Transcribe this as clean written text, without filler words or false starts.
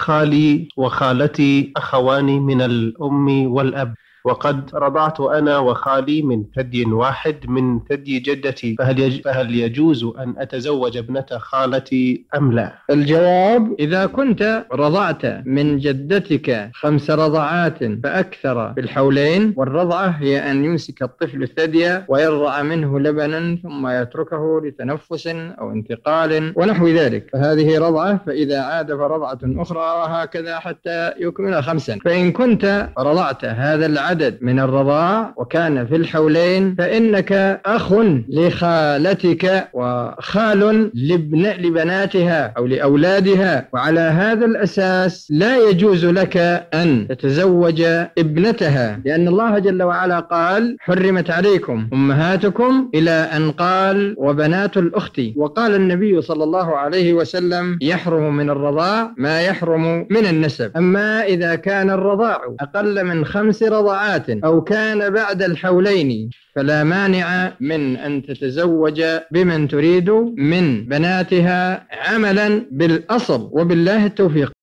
خالي وخالتي أخوان من الأم والأب، وقد رضعت أنا وخالي من ثدي واحد من ثدي جدتي، فهل يجوز أن أتزوج ابنة خالتي أم لا؟ الجواب: إذا كنت رضعت من جدتك 5 رضعات فأكثر في الحولين، والرضعة هي أن يمسك الطفل الثدي ويرضع منه لبنا ثم يتركه لتنفس أو انتقال ونحو ذلك، فهذه رضعة، فإذا عاد فرضعة أخرى، وهكذا حتى يكمل 5. فإن كنت رضعت هذا العدد من الرضاع وكان في الحولين فإنك أخ لخالتك وخال لبناتها أو لأولادها، وعلى هذا الأساس لا يجوز لك أن تتزوج ابنتها، لأن الله جل وعلا قال: حرمت عليكم أمهاتكم، إلى أن قال: وبنات الأخت. وقال النبي صلى الله عليه وسلم: يحرم من الرضاع ما يحرم من النسب. أما إذا كان الرضاع أقل من 5 رضعات أو كان بعد الحولين فلا مانع من أن تتزوج بمن تريد من بناتها عملا بالأصل، وبالله التوفيق.